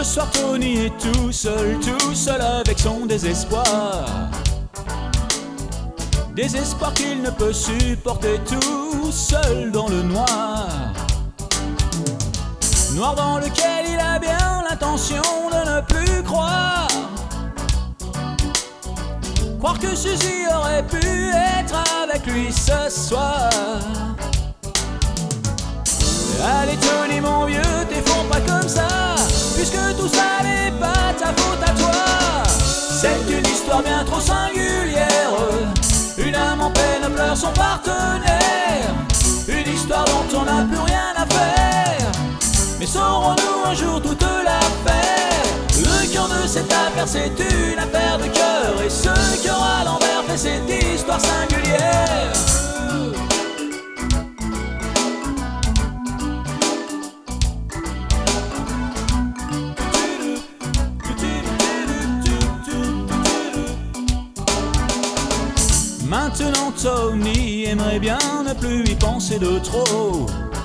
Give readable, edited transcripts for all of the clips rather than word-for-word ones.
soir Tony est tout seul avec son désespoir. Désespoir qu'il ne peut supporter, tout seul dans le noir. Noir dans lequel il a bien l'intention de ne plus croire. Croire que Suzy aurait pu être avec lui ce soir. Allez Tony mon vieux, t'effonds pas comme ça, puisque tout ça n'est pas ta faute à toi. C'est une histoire bien trop singulière. Une âme en peine pleure son partenaire. Une histoire dont on n'a plus rien à faire. Mais saurons-nous un jour toute l'affaire? Le cœur de cette affaire, c'est une affaire de cœur. Et ce cœur à l'envers fait cette histoire singulière. Maintenant Tony aimerait bien ne plus y penser de trop.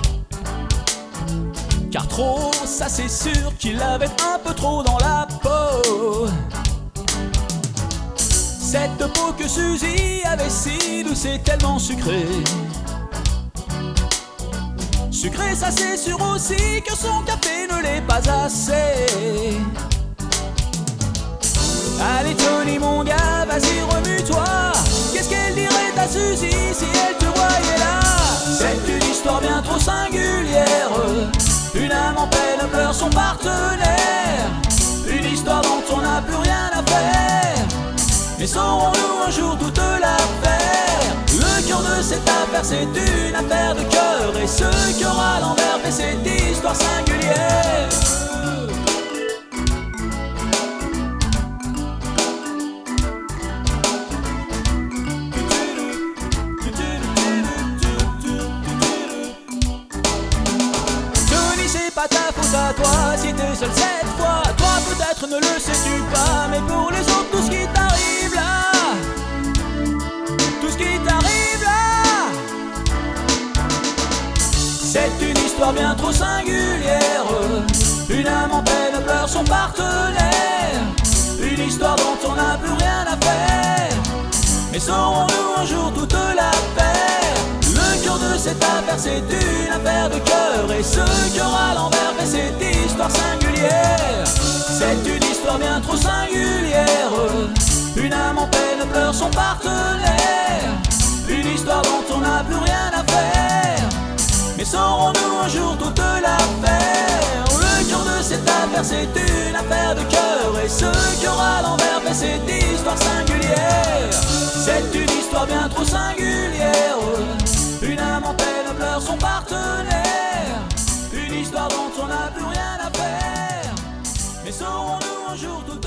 Car trop, ça c'est sûr qu'il avait un peu trop dans la peau. Cette peau que Suzy avait si douce et tellement sucrée. Sucré, ça c'est sûr aussi que son café ne l'est pas assez. Allez Tony mon gars, vas-y remue-toi. Qu'est-ce qu'elle dirait ta Suzy si elle te voyait là? C'est une histoire bien trop singulière. Une âme en peine pleure son partenaire. Une histoire dont on n'a plus rien à faire. Mais saurons-nous un jour toute l'affaire? Le cœur de cette affaire, c'est une affaire de cœur. Et ce cœur à l'envers fait cette histoire singulière. C'est pas ta faute à toi si t'es seul cette fois. Toi peut-être ne le sais-tu pas, mais pour les autres tout ce qui t'arrive là, tout ce qui t'arrive là, c'est une histoire bien trop singulière. Une âme en peine pleure son partenaire. Une histoire dont on n'a plus rien à faire. Mais saurons-nous un jour toute l'affaire? Le cœur de cette affaire, c'est une affaire de cœur. Et ce cœur à l'envers fait cette histoire singulière. C'est une histoire bien trop singulière. Une âme en peine pleure son partenaire. Une histoire dont on n'a plus rien à faire. Mais saurons-nous un jour toute l'affaire? Le cœur de cette affaire, c'est une affaire de cœur. Et ce cœur à l'envers fait cette histoire singulière. C'est une histoire bien trop singulière. Une âme en peine pleure son partenaire. Une histoire dont on n'a plus rien à faire. Mais saurons-nous un jour toute